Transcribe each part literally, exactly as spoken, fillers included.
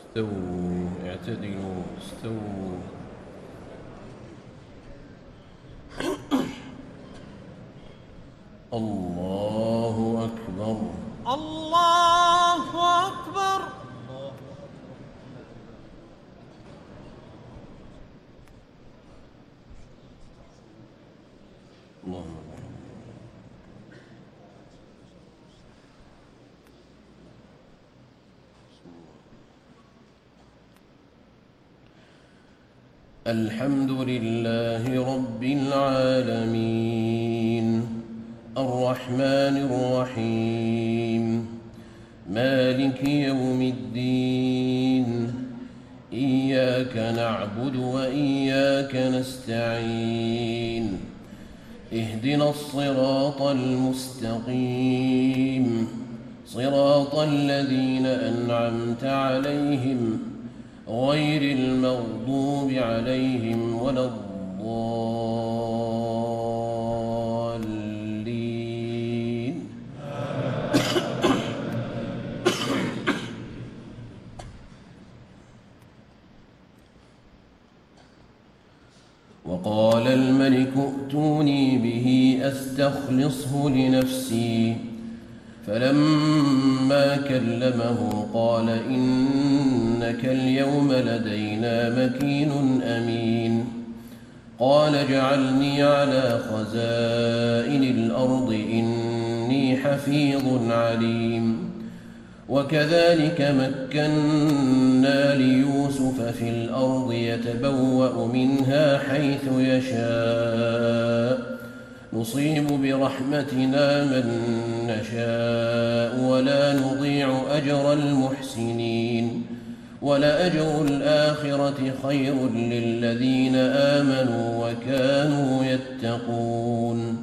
استووا اعتدلوا استووا. الله أكبر الله أكبر. اللهم الحمد لله رب العالمين الرحمن الرحيم مالك يوم الدين إياك نعبد وإياك نستعين اهدنا الصراط المستقيم صراط الذين أنعمت عليهم غير المغضوب عليهم ولا الضالين. وقال الملك ائتوني به أستخلصه لنفسي فلما كلمه قال إنك اليوم لدينا مكين أمين. قال اجعلني على خزائن الأرض إني حفيظ عليم. وكذلك مكنا ليوسف في الأرض يتبوأ منها حيث يشاء نصيب برحمتنا من نشاء ولا نضيع أجر المحسنين ولأجر الآخرة خير للذين آمنوا وكانوا يتقون.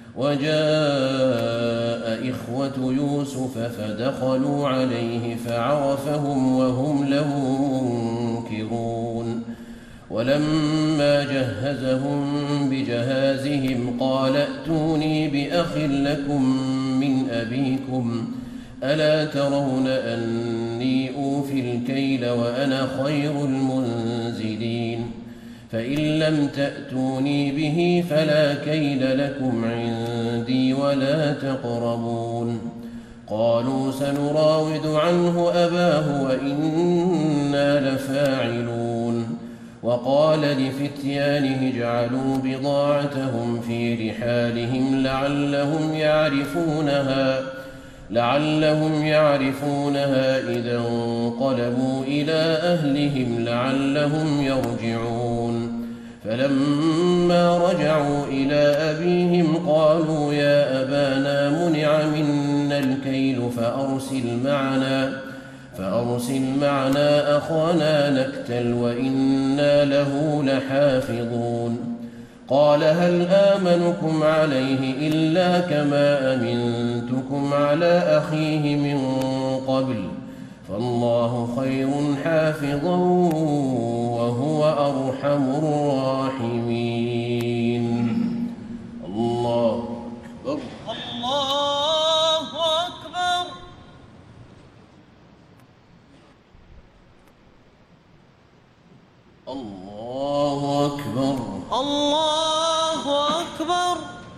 وجاء إخوة يوسف فدخلوا عليه فعرفهم وهم له منكرون. ولما جهزهم بجهازهم قال ائتوني بأخ لكم من أبيكم ألا ترون أني أوفي الكيل وأنا خير المنزلين فإن لم تأتوني به فلا كيل لكم عندي ولا تقربون. قالوا سنراود عنه أباه وإنا لفاعلون. وقال لفتيانه اجعلوا بضاعتهم في رحالهم لعلهم يعرفونها لعلهم يعرفونها إذا انقلبوا إلى أهلهم لعلهم يرجعون. فلما رجعوا إلى أبيهم قالوا يا أبانا منع منا الكيل فأرسل معنا فأرسل معنا أخانا نكتل وإنا له لحافظون. قال هل آمنكم عليه إلا كما أمنتكم على أخيه من قبل فالله خير حافظا وهو أرحم الراحمين. الله أكبر. الله أكبر. الله أكبر. الله أكبر.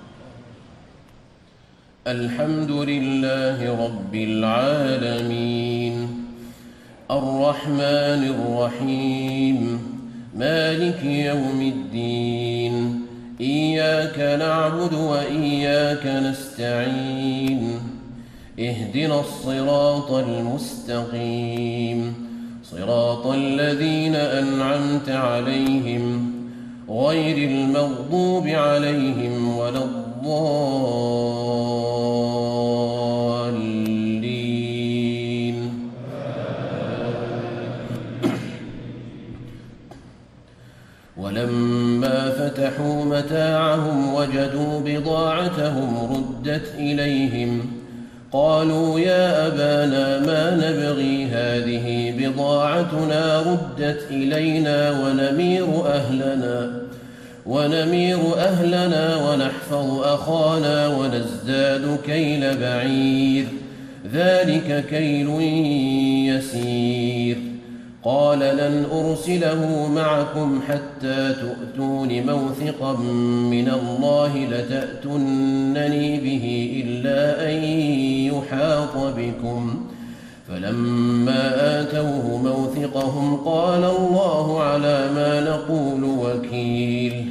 الحمد لله رب العالمين الرحمن الرحيم مالك يوم الدين إياك نعبد وإياك نستعين اهدنا الصراط المستقيم صراط الذين أنعمت عليهم غير المغضوب عليهم ولا الضالين. ولما فتحوا متاعهم وجدوا بضاعتهم ردت إليهم قالوا يا أبانا ما نبغي هذه بضاعتنا ردت إلينا ونمير أهلنا ونمير أهلنا ونحفظ أخانا ونزداد كيل بعير ذلك كيل يسير. قال لن أرسله معكم حتى تؤتون موثقا من الله لتأتونني به إلا أن يحاط بكم. فلما آتوه موثقهم قال الله على ما نقول وكيل.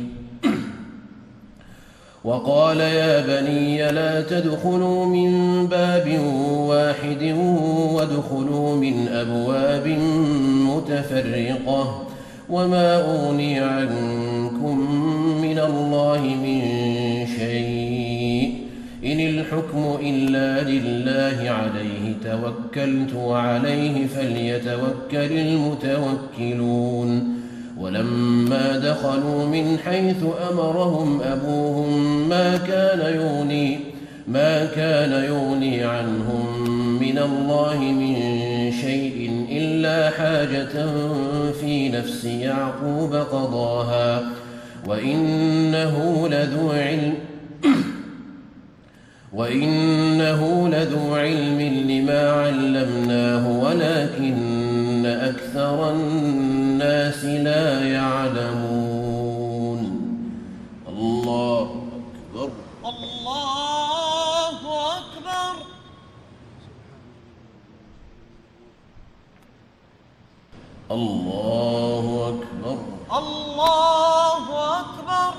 وقال يا بني لا تدخلوا من باب واحد وادخلوا من أبواب متفرقة وما أغني عنكم من الله من شيء إن الحكم إلا لله عليه توكلت وعليه فليتوكل المتوكلون. ولما دخلوا من حيث أمرهم أبوهم ما كان يغني ما كان يغني عنهم من الله من شيء إلا حاجة في نفس يعقوب قضاها وإنه لذو علم وإنه لذو علم لما علمناه ولكن أكثر الناس لا يعلمون. الله أكبر. الله أكبر. الله أكبر. الله أكبر.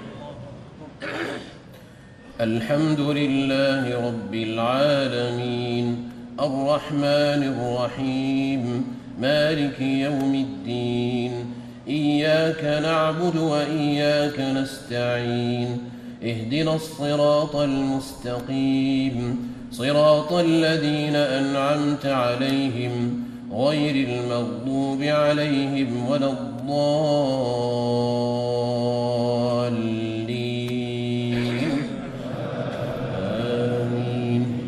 الحمد لله رب العالمين الرحمن الرحيم مالك يوم الدين إياك نعبد وإياك نستعين اهدنا الصراط المستقيم صراط الذين أنعمت عليهم غير المغضوب عليهم ولا الضالين آمين.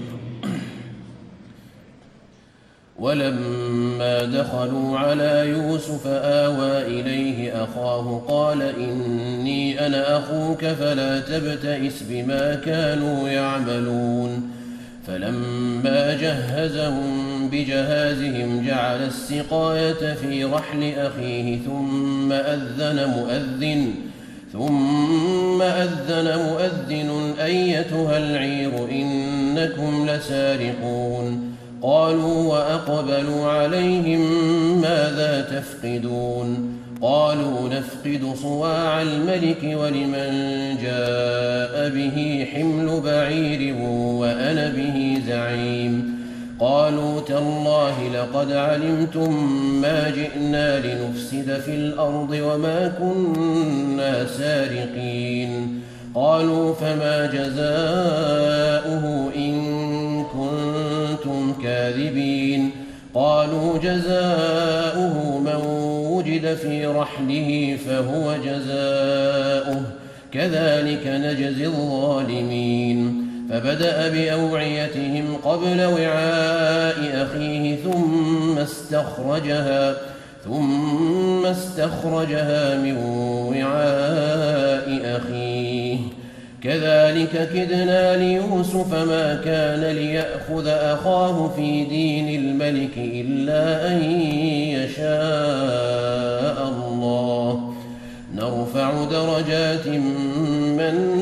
ولما دخلوا على يوسف آوى إليه أخاه قال إني أنا أخوك فلا تبتئس بما كانوا يعملون. فلما جهزهم بجهازهم جعل السقاية في رحل أخيه ثم أذن مؤذن ثم أذن مؤذن أيتها العير إنكم لسارقون. قالوا وأقبلوا عليهم ماذا تفقدون؟ قالوا نفقد صواع الملك ولمن جاء به حمل بعير وأنا به زعيم. قالوا تالله لقد علمتم ما جئنا لنفسد في الأرض وما كنا سارقين. قالوا فما جزاؤه إن كنتم كاذبين؟ قالوا جزاؤه من وجد في رحله فهو جزاؤه كذلك نجزي الظالمين. فبدأ بأوعيتهم قبل وعاء أخيه ثم استخرجها ثم استخرجها من وعاء أخيه كذلك كدنا ليوسف ما كان ليأخذ أخاه في دين الملك إلا أن يشاء الله نرفع درجات من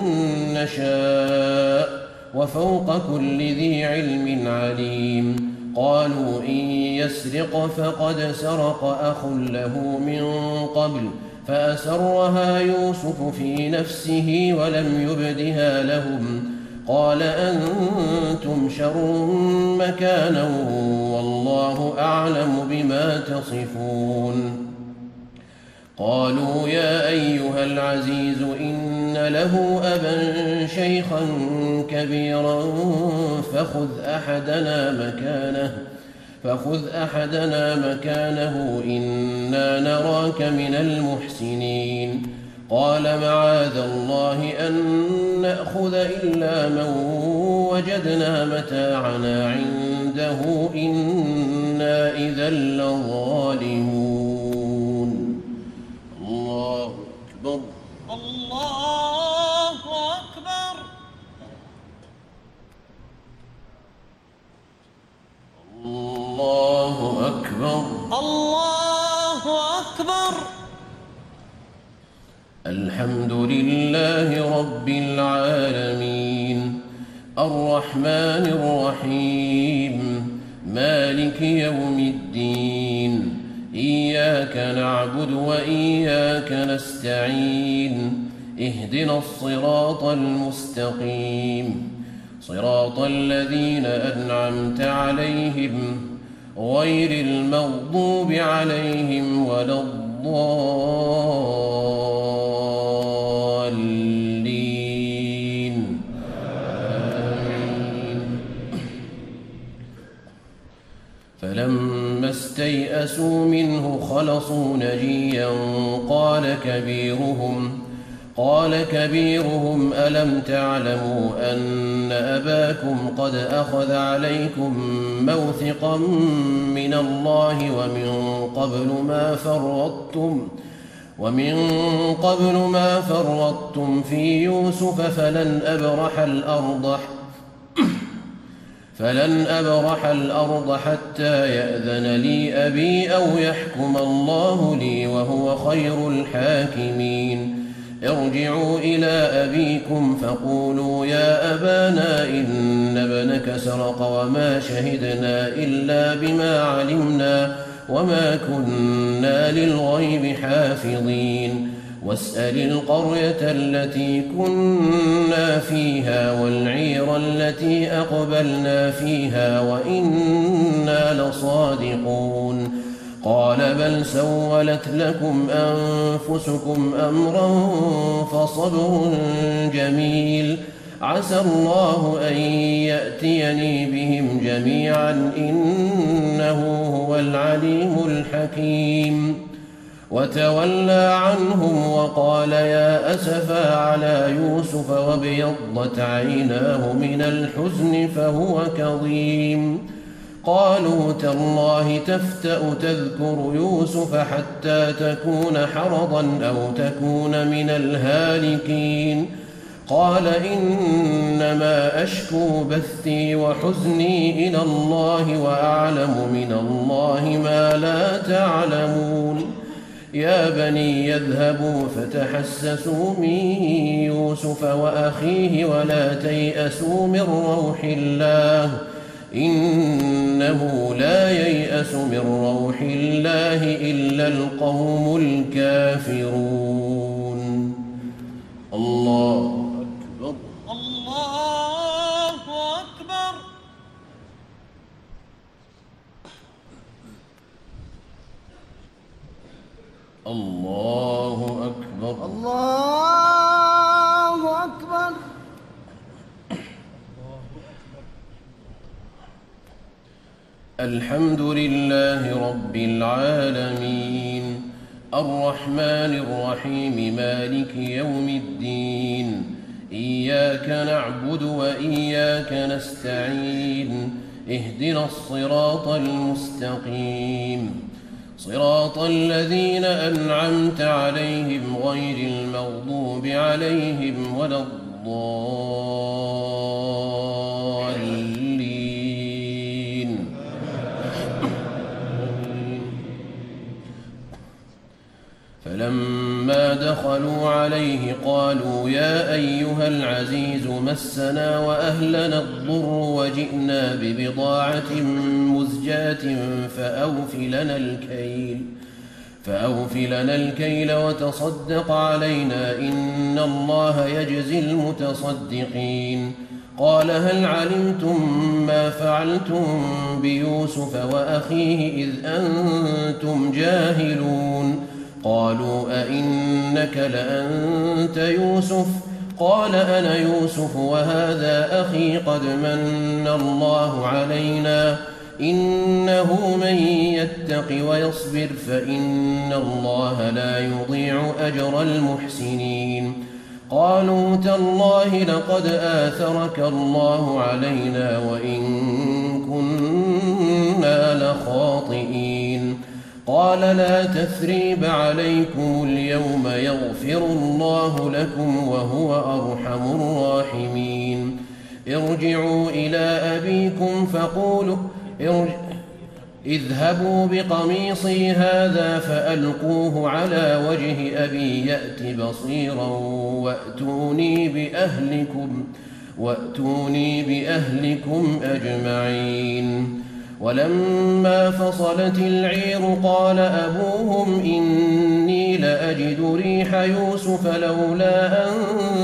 نشاء وفوق كل ذي علم عليم. قالوا إن يسرق فقد سرق أخ له من قبل فأسرها يوسف في نفسه ولم يبدها لهم. قال أنتم شر مكانا والله أعلم بما تصفون. قالوا يا أيها العزيز إن له أبا شيخا كبيرا فخذ أحدنا مكانه فخذ أحدنا مكانه إنا نراك من المحسنين. قال معاذ الله أن نأخذ إلا من وجدنا متاعنا عنده إنا إذا لظالمون. الله أكبر. الله أكبر. الله أكبر. الله أكبر. الحمد لله رب العالمين الرحمن الرحيم مالك يوم الدين إياك نعبد وإياك نستعين اهدنا الصراط المستقيم صراط الذين أنعمت عليهم غير المغضوب عليهم ولا الضالين آمين. فلما استيئسوا منه خلصوا نجيا قال كبيرهم قال كبيرهم ألم تعلموا أن أباكم قد أخذ عليكم موثقا من الله ومن قبل ما فرطتم ومن قبل ما فرطتم في يوسف فلن أبرح الأرض فلن أبرح الأرض حتى يأذن لي أبي أو يحكم الله لي وهو خير الحاكمين ارجعوا إلى أبيكم فقولوا يا أبانا إن ابنك سرق وما شهدنا إلا بما علمنا وما كنا للغيب حافظين واسأل القرية التي كنا فيها والعير التي أقبلنا فيها وإنا لصادقون قال بل سولت لكم أنفسكم أمرا فصبر جميل عسى الله أن يأتيني بهم جميعا إنه هو العليم الحكيم وتولى عنهم وقال يا أسفا على يوسف وابيضت عيناه من الحزن فهو كظيم قالوا تالله تفتأ تذكر يوسف حتى تكون حرضا أو تكون من الهالكين قال إنما أشكو بثي وحزني إلى الله وأعلم من الله ما لا تعلمون يا بني يذهبوا فتحسسوا من يوسف وأخيه ولا تيأسوا من روح الله إنه لا ييأس من روح الله إلا القوم الكافرون. الله أكبر. الله أكبر. الله أكبر. الله أكبر. الحمد لله رب العالمين الرحمن الرحيم مالك يوم الدين إياك نعبد وإياك نستعين اهدنا الصراط المستقيم صراط الذين أنعمت عليهم غير المغضوب عليهم ولا الضالين. فلما دخلوا عليه قالوا يا أيها العزيز مسنا وأهلنا الضر وجئنا ببضاعة مزجاة فأوف لنا الكيل فأوف لنا الكيل وتصدق علينا إن الله يجزي المتصدقين قال هل علمتم ما فعلتم بيوسف وأخيه إذ أنتم جاهلون قالوا أئنك لأنت يوسف قال أنا يوسف وهذا أخي قد من الله علينا إنه من يتق ويصبر فإن الله لا يضيع أجر المحسنين قالوا تالله لقد آثرك الله علينا وإن كنا لخاطئين قال لا تثريب عليكم اليوم يغفر الله لكم وهو أرحم الراحمين ارجعوا إلى أبيكم فقولوا ارجع اذهبوا بقميصي هذا فألقوه على وجه أبي يأت بصيرا وأتوني بأهلكم وأتوني بأهلكم أجمعين. ولما فصلت العير قال أبوهم إني لأجد ريح يوسف لولا أن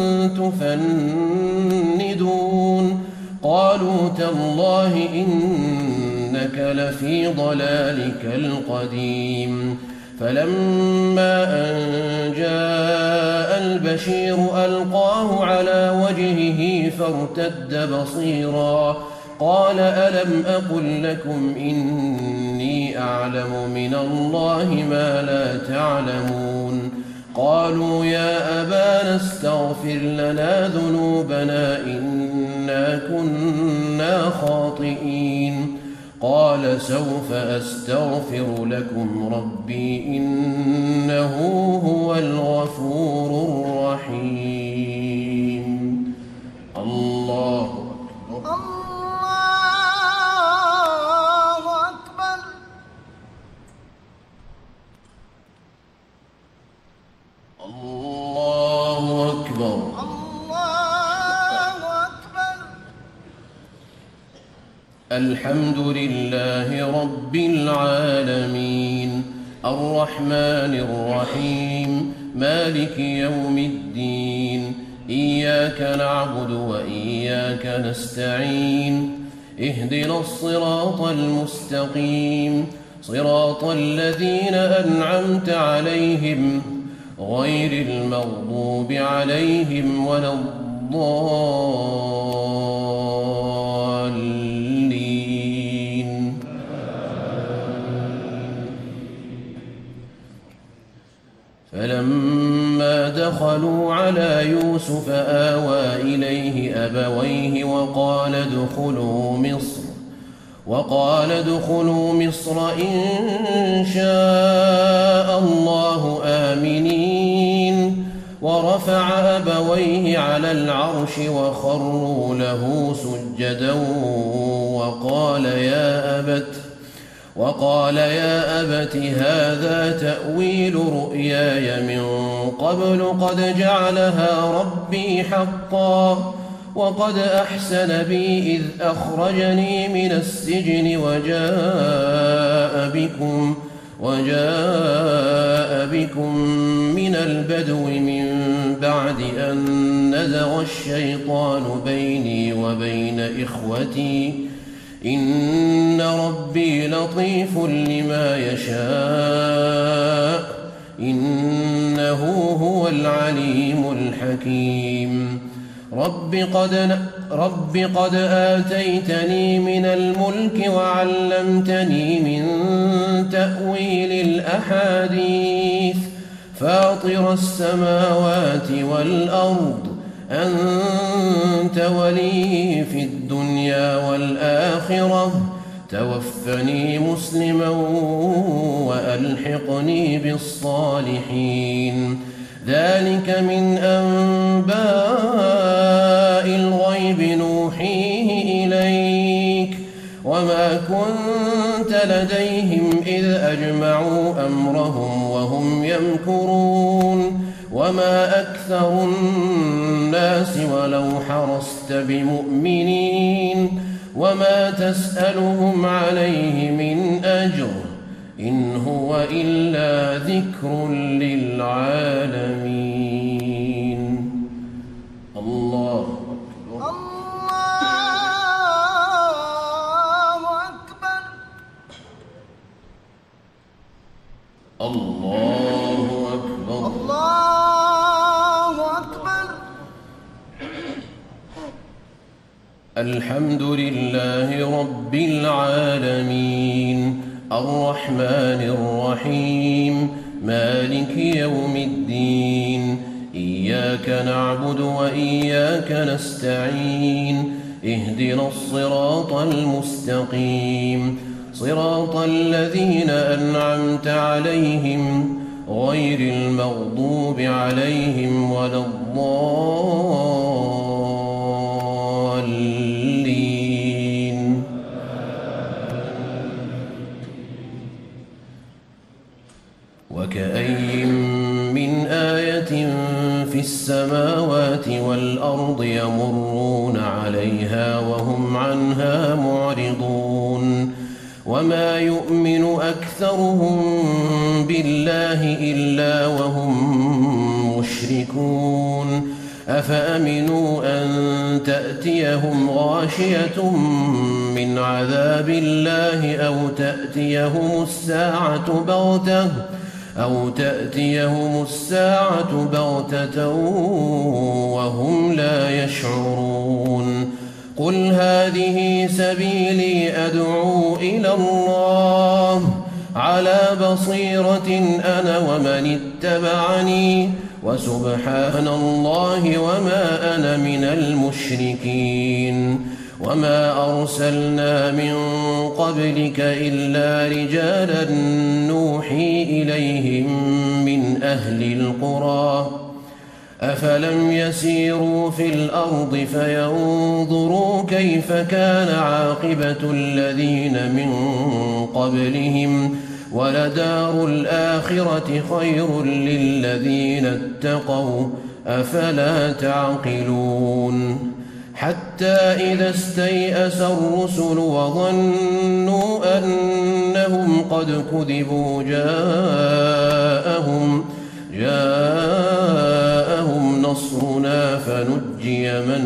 تفندون. قالوا تالله إنك لفي ضلالك القديم. فلما أن جاء البشير ألقاه على وجهه فارتد بصيرا قال ألم أقل لكم إني أعلم من الله ما لا تعلمون. قالوا يا أبانا استغفر لنا ذنوبنا إنا كنا خاطئين. قال سوف أستغفر لكم ربي إنه هو الغفور الرحيم. الله أكبر. الله أكبر. الله أكبر. الله أكبر. الحمد لله رب العالمين الرحمن الرحيم مالك يوم الدين إياك نعبد وإياك نستعين اهدنا الصراط المستقيم صراط الذين أنعمت عليهم غير المغضوب عليهم ولا الضالين. فلما دخلوا على يوسف آوى إليه أبويه وقال ادخلوا مصر وقال ادخلوا مصر إن شاء الله آمنين. ورفع أبويه على العرش وخروا له سجدا وقال يا أبت وقال يا أبت هذا تأويل رؤياي من قبل قد جعلها ربي حقا وقد أحسن بي إذ أخرجني من السجن وجاء بكم وجاء بكم من البدو من بعد أن نزغ الشيطان بيني وبين إخوتي إن ربي لطيف لما يشاء إنه هو العليم الحكيم. رب قد, رب قد آتيتني من الملك وعلمتني من تأويل الأحاديث فاطر السماوات والأرض أنت ولي في الدنيا والآخرة توفني مسلما وألحقني بالصالحين. ذلك من أنباء الغيب نوحيه إليك وما كنت لديهم إذ أجمعوا أمرهم وهم يمكرون وما أكثر الناس ولو حرصت بمؤمنين وما تسألهم عليه من أجر إن هو إلا ذكر للعالمين. الله أكبر. الله أكبر. الله أكبر. الله أكبر. الحمد لله رب العالمين الرحمن الرحيم مالك يوم الدين إياك نعبد وإياك نستعين اهدنا الصراط المستقيم صراط الذين أنعمت عليهم غير المغضوب عليهم ولا الضالين. وكأين من آية في السماوات والأرض يمرون عليها وهم عنها معرضون وما يؤمن أكثرهم بالله إلا وهم مشركون أفأمنوا أن تأتيهم غاشية من عذاب الله أو تأتيهم الساعة بغتة أو تأتيهم الساعة بغتة وهم لا يشعرون قل هذه سبيلي أدعو إلى الله على بصيرة أنا ومن اتبعني وسبحان الله وما أنا من المشركين وما أرسلنا من قبلك إلا رجالا نوحي إليهم من أهل القرى أفلم يسيروا في الأرض فينظروا كيف كان عاقبة الذين من قبلهم ولدار الآخرة خير للذين اتقوا أفلا تعقلون حتى إذا استيأس الرسل وظنوا أنهم قد كذبوا جاءهم جاءهم نصرنا فنجي من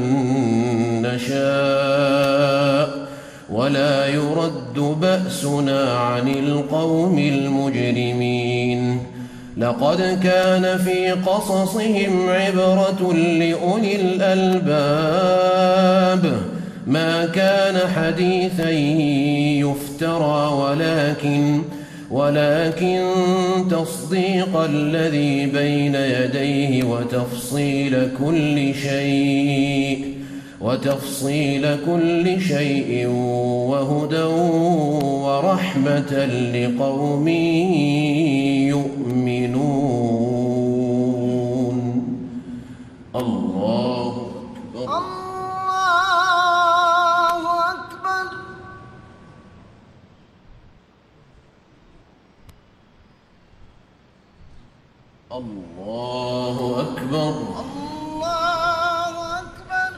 نشاء ولا يرد بأسنا عن القوم المجرمين لقد كان في قصصهم عبرة لأولي الألباب ما كان حديثا يفترى ولكن ولكن تصديق الذي بين يديه وتفصيل كل شيء وتفصيل كل شيء وهدى ورحمة لقوم يؤمنون الله أكبر الله أكبر الله أكبر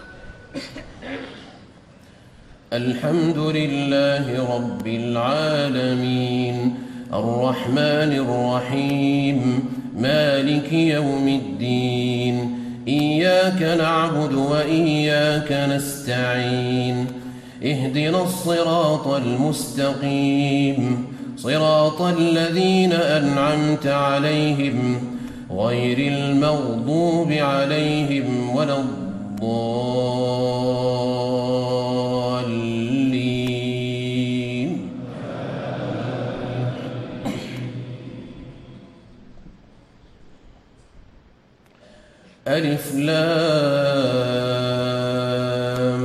الحمد لله رب العالمين الرحمن الرحيم مالك يوم الدين إياك نعبد وإياك نستعين اهدنا الصراط المستقيم صراط الذين أنعمت عليهم غير المغضوب عليهم ولا الضالين ألف لام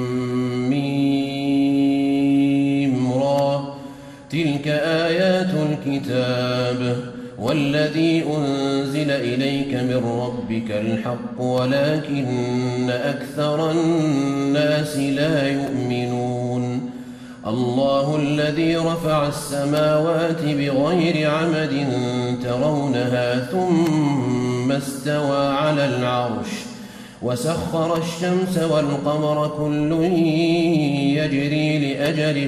ميم را تلك آيات الكتاب والذي أنزل إليك من ربك الحق ولكن أكثر الناس لا يؤمنون الله الذي رفع السماوات بغير عمد ترونها ثم استوى على العرش وسخر الشمس والقمر كل يجري لأجل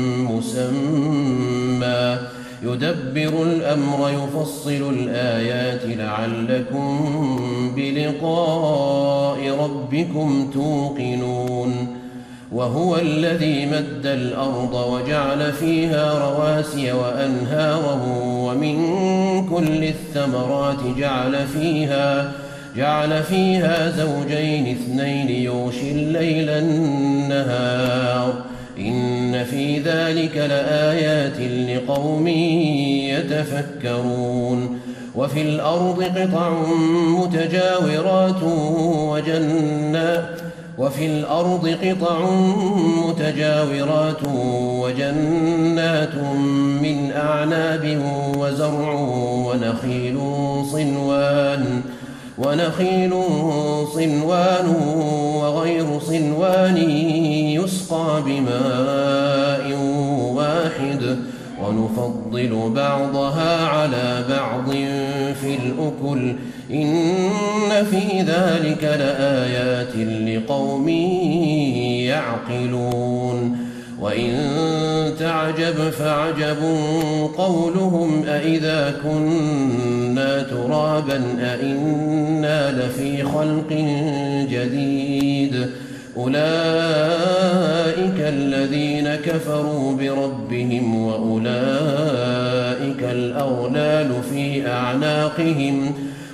مسمى يدبر الأمر يفصل الآيات لعلكم بلقاء ربكم توقنون وهو الذي مد الأرض وجعل فيها رواسي وأنهارا ومن كل الثمرات جعل فيها جعل فيها زوجين اثنين يغشي الليل النهار إن في ذلك لآيات لقوم يتفكرون وفي الأرض قطع متجاورات وجنات وفي الأرض قطع متجاورات وجنات من أعناب وزرع ونخيل صنوان ونخيل صنوان وغير صنوان يسقى بماء واحد ونفضل بعضها على بعض في الأكل إن في ذلك لآيات لقوم يعقلون وإن تعجب فعجب قولهم أإذا كنا ترابا أإنا لفي خلق جديد أولئك الذين كفروا بربهم وأولئك الأغلال في أعناقهم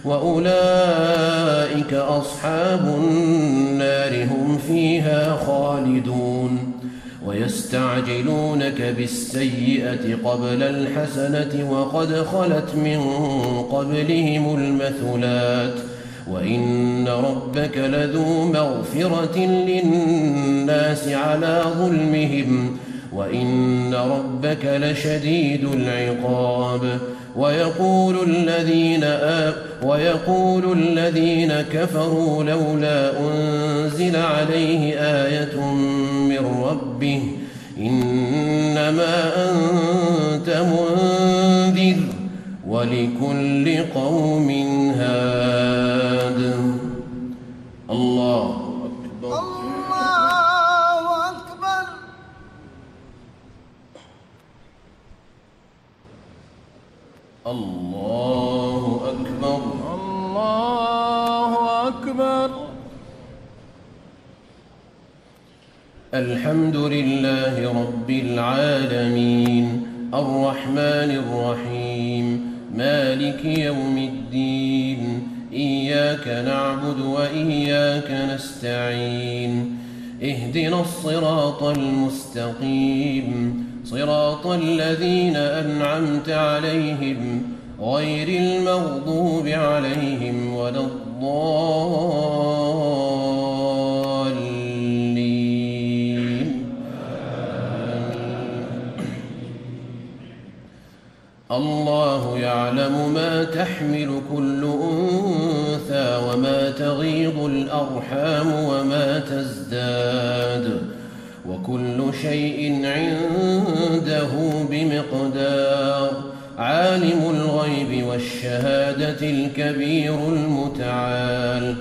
وأولئك أصحاب النار هم فيها خالدون ويستعجلونك بالسيئة قبل الحسنة وقد خلت من قبلهم المثلات وإن ربك لذو مغفرة للناس على ظلمهم وإن ربك لشديد العقاب ويقول الذين آب ويقول الذين كفروا لولا أنزل عليه آية من ربه إنما أنت منذر ولكل قوم هاد الله أكبر الله أكبر الله أكبر الله أكبر الحمد لله رب العالمين الرحمن الرحيم مالك يوم الدين إياك نعبد وإياك نستعين اهدنا الصراط المستقيم صراط الذين أنعمت عليهم غير المغضوب عليهم ولا الضالين الله يعلم ما تحمل كل أنثى وما تغيض الأرحام وما تزداد وكل شيء عنده بمقدار عالم الغيب والشهادة الكبير المتعال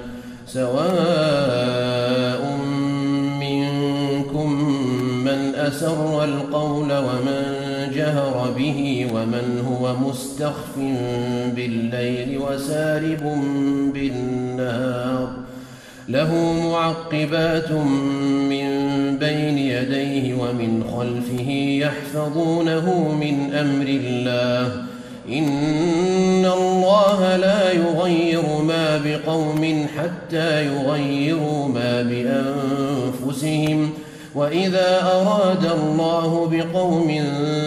سواء منكم من أسر القول ومن جهر به ومن هو مستخف بالليل وسارب بالنهار له معقبات من بين يديه ومن خلفه يحفظونه من أمر الله إن الله لا يغير ما بقوم حتى يغيروا ما بأنفسهم وإذا أراد الله بقوم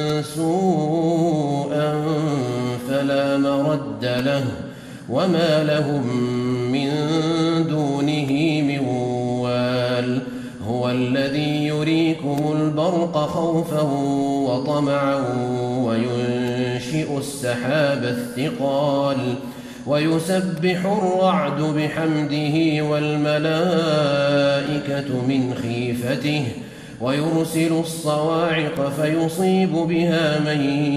سوءا فلا مرد له وما لهم من دونه من وال هو الذي يريكم البرق خوفا وطمعا وينشئ السحاب الثقال ويسبح الرعد بحمده والملائكة من خيفته ويرسل الصواعق فيصيب بها من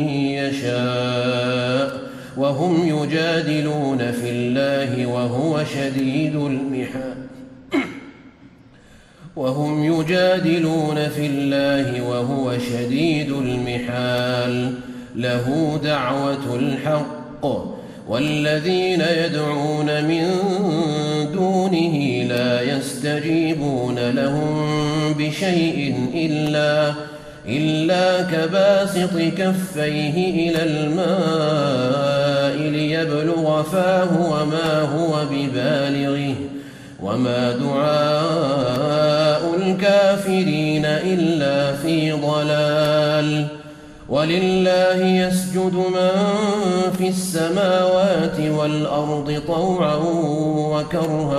يشاء وهم يجادلون في الله وهو شديد المحال وهم يجادلون في الله وهو شديد المحال له دعوة الحق والذين يدعون من دونه لا يستجيبون لهم بشيء إلا إلا كباسط كفيه إلى الماء ليبلغ فاه وما هو ببالغه وما دعاء الكافرين إلا في ضلال ولله يسجد من في السماوات والأرض طوعا وكرها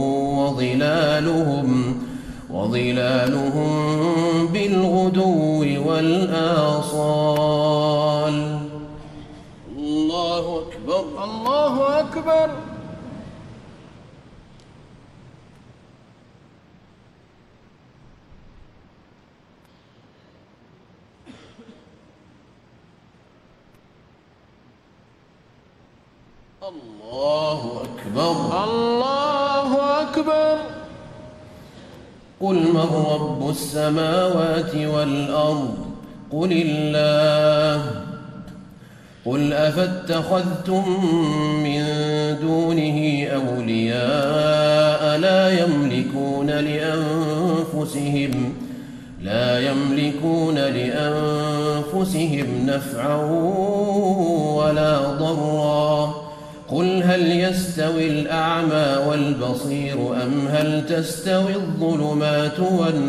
وظلالهم وظلالهم بالغدو والآصال الله أكبر الله أكبر الله أكبر. الله أكبر. قل من رب السماوات والأرض قل الله. قل أفاتخذتم من دونه أولياء لا يملكون لأنفسهم لا يملكون لأنفسهم نفعا ولا ضرا. قل هل يستوي الأعمى والبصير أم هل تستوي الظلمات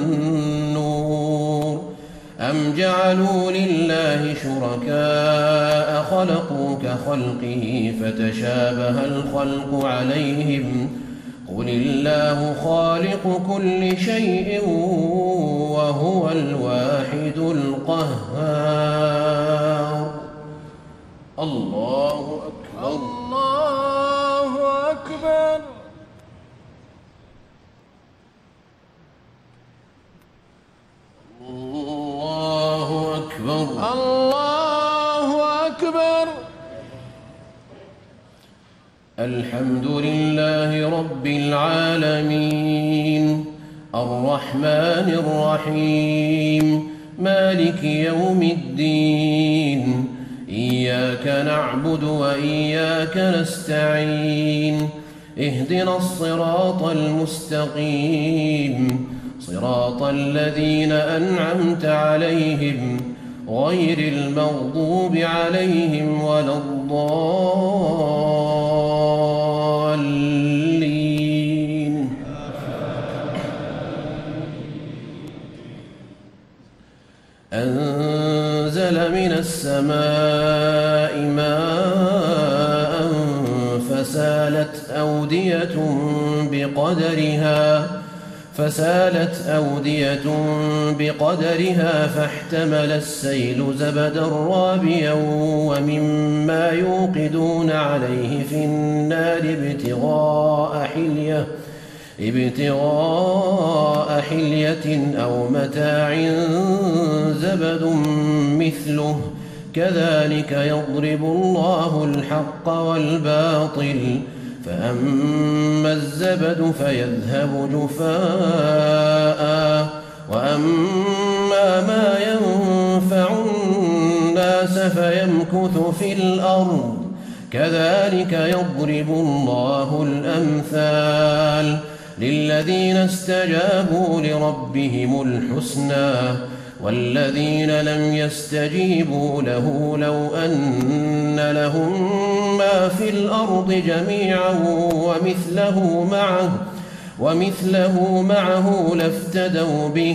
والنور أم جعلوا لله شركاء خلقوا كخلقه فتشابه الخلق عليهم قل الله خالق كل شيء وهو الواحد القهار. الله أكبر. الله أكبر. الله أكبر. الله أكبر. الحمد لله رب العالمين الرحمن الرحيم مالك يوم الدين إياك نعبد وإياك نستعين اهدنا الصراط المستقيم صراط الذين أنعمت عليهم غير المغضوب عليهم ولا الضالين. أنزل من السماء ماء فسالت أودية بقدرها فسالت أودية بقدرها فاحتمل السيل زبدا رابيا ومما يوقدون عليه في النار ابتغاء حلية ابتغاء حلية أو متاع زبد مثله كذلك يضرب الله الحق والباطل فأما الزبد فيذهب جفاء وأما ما ينفع الناس فيمكث في الأرض كذلك يضرب الله الأمثال للذين استجابوا لربهم الحسنى والذين لم يستجيبوا له لو أن لهم ما في الأرض جميعا ومثله معه ومثله معه لافتدوا به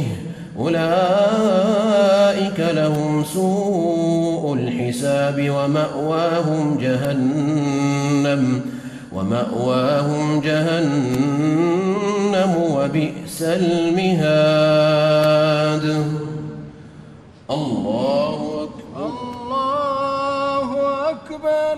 أولئك لهم سوء الحساب ومأواهم جهنم ومأواهم جهنم وبئس المهاد. الله أكبر. الله أكبر.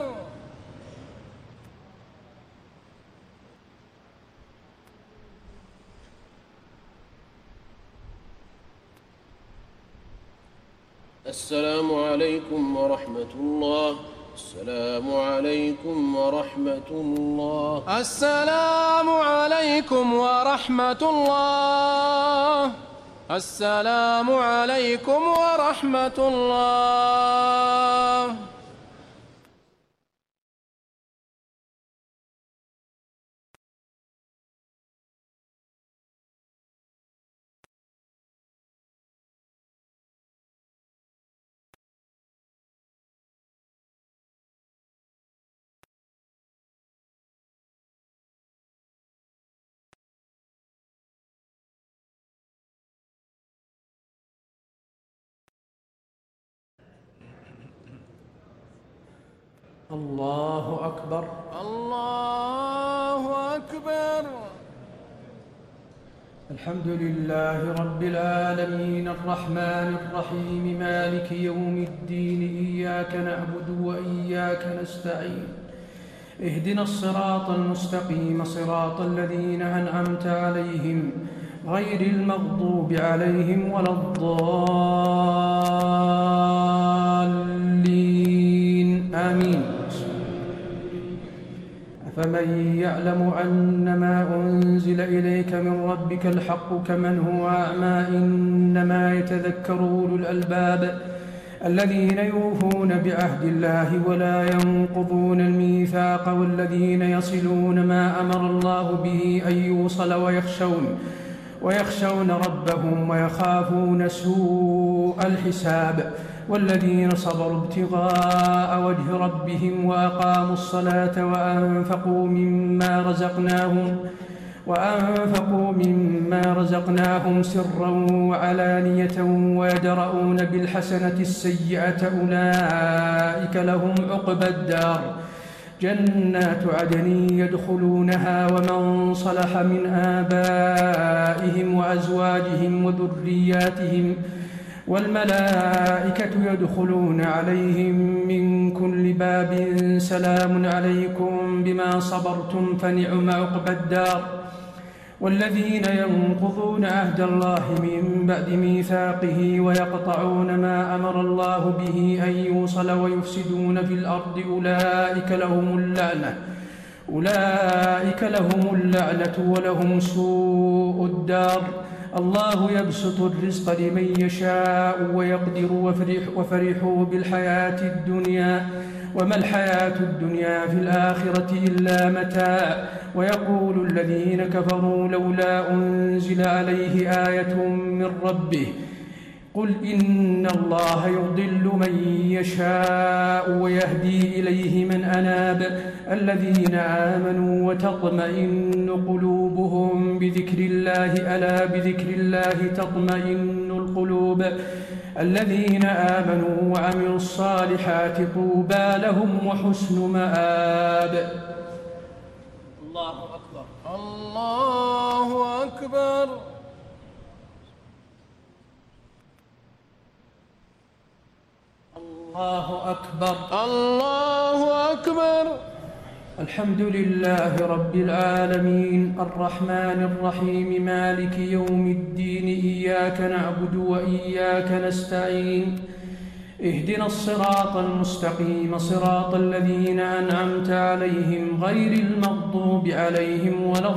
السلام عليكم ورحمة الله. السلام عليكم ورحمة الله. السلام عليكم ورحمة الله. السلام عليكم ورحمة الله. الله أكبر. الله أكبر. الحمد لله رب العالمين الرحمن الرحيم مالك يوم الدين إياك نعبد وإياك نستعين اهدنا الصراط المستقيم صراط الذين أنعمت عليهم غير المغضوب عليهم ولا الضالين آمين. فمن يعلم أنما أنزل إليك من ربك الحق كمن هو أعمى إنما يتذكر أولو الألباب الذين يوفون بعهد الله ولا ينقضون الميثاق والذين يصلون ما أمر الله به أن يوصل ويخشون ويخشون ربهم ويخافون سوء الحساب والذين صبروا ابتغاء وجه ربهم وأقاموا الصلاة وأنفقوا مما رزقناهم وأنفقوا مما رزقناهم سرا وعلانية ويدرؤون بالحسنة السيئة أولئك لهم عقبى الدار جنات عدن يدخلونها ومن صلح من آبائهم وأزواجهم وذرياتهم والملائكة يدخلون عليهم من كل باب سلام عليكم بما صبرتم فنعم عقبى الدار والذين ينقضون عهد الله من بعد ميثاقه ويقطعون ما أمر الله به أن يوصل ويفسدون في الأرض أولئك لهم اللعنة أولئك لهم اللعنة ولهم سوء الدار الله يبسط الرزق لمن يشاء ويقدر وفرح وفرحوا بالحياة الدنيا وما الحياة الدنيا في الآخرة إلا متاع ويقول الذين كفروا لولا أنزل عليه آية من ربه قل إن الله يضل من يشاء ويهدي إليه من أناب الذين آمنوا وتطمئن قلوبهم بذكر الله ألا بذكر الله تطمئن القلوب الذين آمنوا وعملوا الصالحات طوبى لهم وحسن مآب. الله أكبر الله أكبر. الله أكبر الله أكبر. الحمد لله رب العالمين الرحمن الرحيم مالك يوم الدين إياك نعبد وإياك نستعين اهدنا الصراط المستقيم صراط الذين أنعمت عليهم غير المغضوب عليهم ولا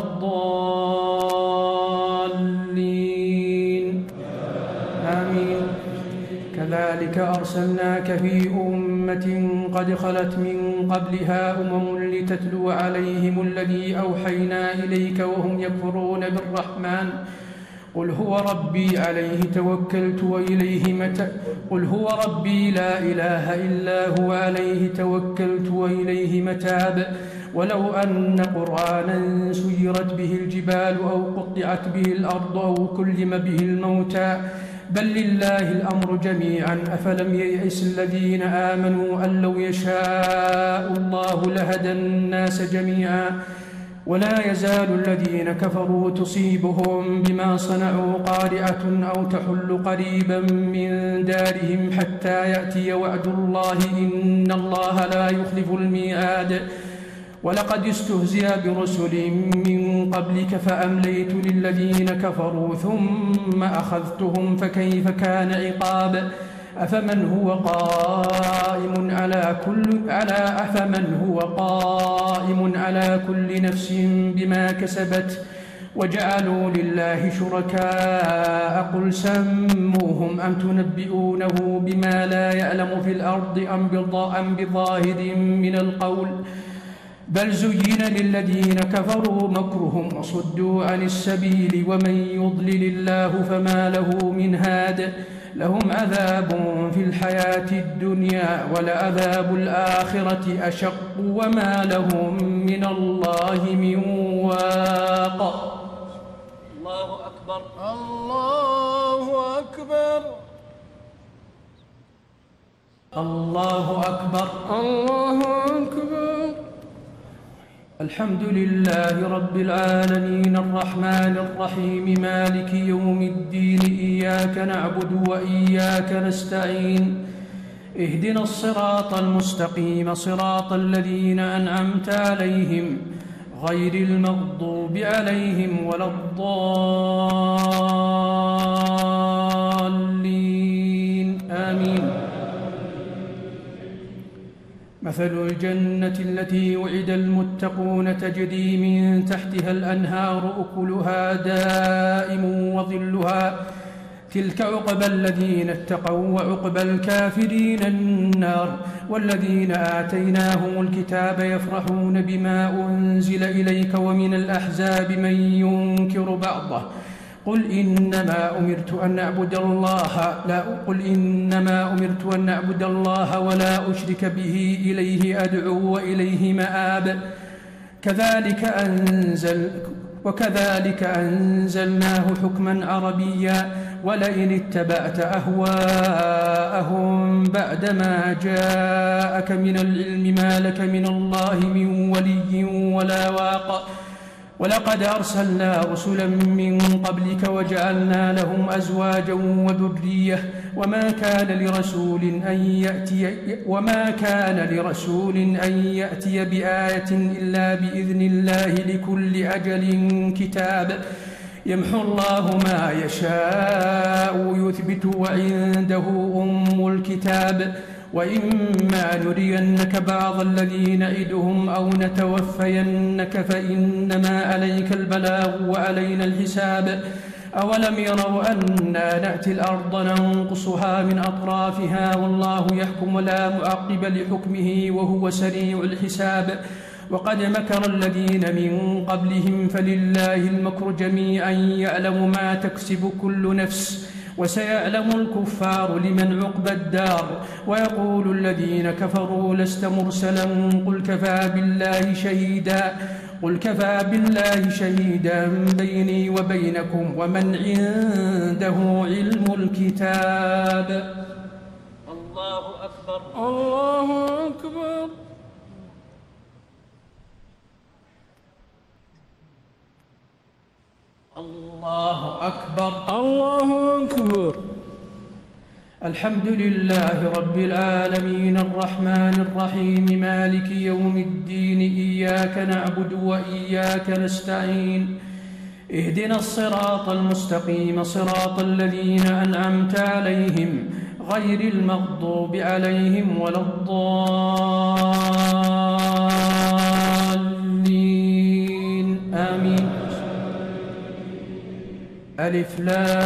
الضالين آمين. كذلك أرسلناك في أمة قد خلت من قبلها أمم لتتلو عليهم الذي أوحينا إليك وهم يكفرون بالرحمن قل هو ربي عليه توكلت وإليه متاب قل هو ربي لا إله إلا هو عليه توكلت وإليه متاب ولو أن قرآنا سيرت به الجبال أو قطعت به الأرض أو كلم به الموتى بل لله الأمر جميعا أفلم ييأس الذين آمنوا أن لو يشاء الله لهدى الناس جميعا ولا يزال الذين كفروا تصيبهم بما صنعوا قارعة أو تحل قريبا من دارهم حتى يأتي وعد الله إن الله لا يخلف الميعاد ولقد استهزئ برسل من قبلك فأمليت للذين كفروا ثم أخذتهم فكيف كان عقاب أفمن هو قائم على كل على أفمن هو قائم على كل نفس بما كسبت وجعلوا لله شركاء قل سموهم أم تنبئونه بما لا يعلم في الأرض أم بظاهر من القول بل زين للذين كفروا مكرهم وصدوا عن السبيل ومن يضلل الله فما له من هاد لهم عذاب في الحياة الدنيا ولعذاب الآخرة أشق وما لهم من الله من واق. الله أكبر الله أكبر الله أكبر الله أكبر. الحمد لله رب العالمين الرحمن الرحيم مالك يوم الدين إياك نعبد وإياك نستعين اهدنا الصراط المستقيم صراط الذين أنعمت عليهم غير المغضوب عليهم ولا الضالين آمين. مثل الجنة التي وعد المتقون تجري من تحتها الأنهار أكلها دائم وظلها تلك عقبى الذين اتقوا وعقبى الكافرين النار والذين آتيناهم الكتاب يفرحون بما أنزل إليك ومن الأحزاب من ينكر بعضه قل إنما أمرت أن أعبد الله لا قل إنما أمرت أن أعبد الله ولا أشرك به إليه أدعو وإليه مآب كذلك أنزل وكذلك أنزلناه حكما عربيا ولئن اتبعت أهواءهم بعدما جاءك من العلم ما لك من الله من ولي ولا واق ولقد أرسلنا رسلا من قبلك وجعلنا لهم أزواجا وذرية وما كان لرسول أن يأتي وما كان لرسول أن يأتي بآية إلا بإذن الله لكل أجل كتاب يمحو الله ما يشاء ويثبت وعنده أم الكتاب وإما نرينك بعض الذي نعدهم أو نتوفينك فإنما عليك البلاغ وعلينا الحساب أولم يروا أنا نأتي الأرض ننقصها من أطرافها والله يحكم لا معقب لحكمه وهو سريع الحساب وقد مكر الذين من قبلهم فلله المكر جميعا يعلم ما تكسب كل نفس وسيعلم الكفار لمن عقبى الدار ويقول الذين كفروا لست مرسلا قل كفى بالله شهيدا قل كفى بالله شهيدا بيني وبينكم ومن عنده علم الكتاب الله أكبر الله أكبر الله أكبر الله أكبر الحمد لله رب العالمين الرحمن الرحيم مالك يوم الدين إياك نعبد وإياك نستعين اهدنا الصراط المستقيم صراط الذين أنعمت عليهم غير المغضوب عليهم ولا الضالين آمين ألف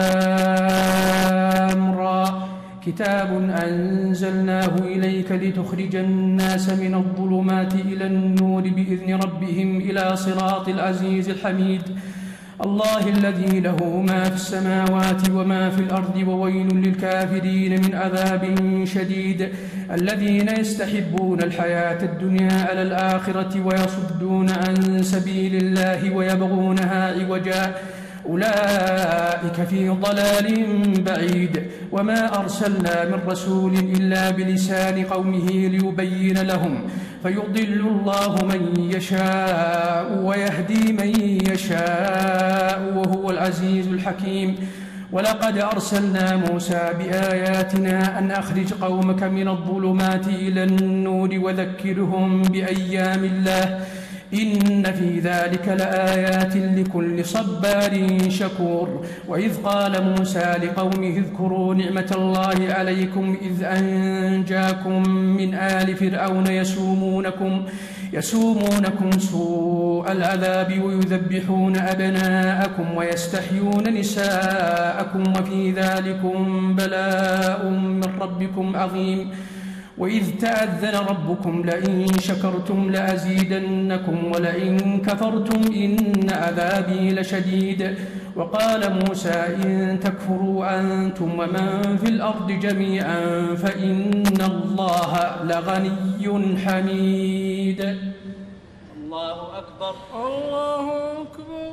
لام را كتاب أنزلناه إليك لتخرج الناس من الظلمات إلى النور بإذن ربهم إلى صراط العزيز الحميد الله الذي له ما في السماوات وما في الأرض وويل للكافرين من عذاب شديد الذين يستحبون الحياة الدنيا على الآخرة ويصدون عن سبيل الله ويبغونها عوجا أولئك في ضلال بعيد وما أرسلنا من رسول إلا بلسان قومه ليبين لهم فيضل الله من يشاء ويهدي من يشاء وهو العزيز الحكيم ولقد أرسلنا موسى بآياتنا أن أخرج قومك من الظلمات إلى النور وذكرهم بأيام الله إن في ذلك لآيات لكل صبار شكور وإذ قال موسى لقومه اذكروا نعمة الله عليكم إذ أنجاكم من آل فرعون يسومونكم يسومونكم سوء العذاب ويذبحون أبناءكم ويستحيون نساءكم وفي ذلكم بلاء من ربكم عظيم وإذ تأذن ربكم لئن شكرتم لأزيدنكم ولئن كفرتم إن عذابي لشديد وقال موسى إن تكفروا أنتم ومن في الأرض جميعا فإن الله لغني حميد الله أكبر الله أكبر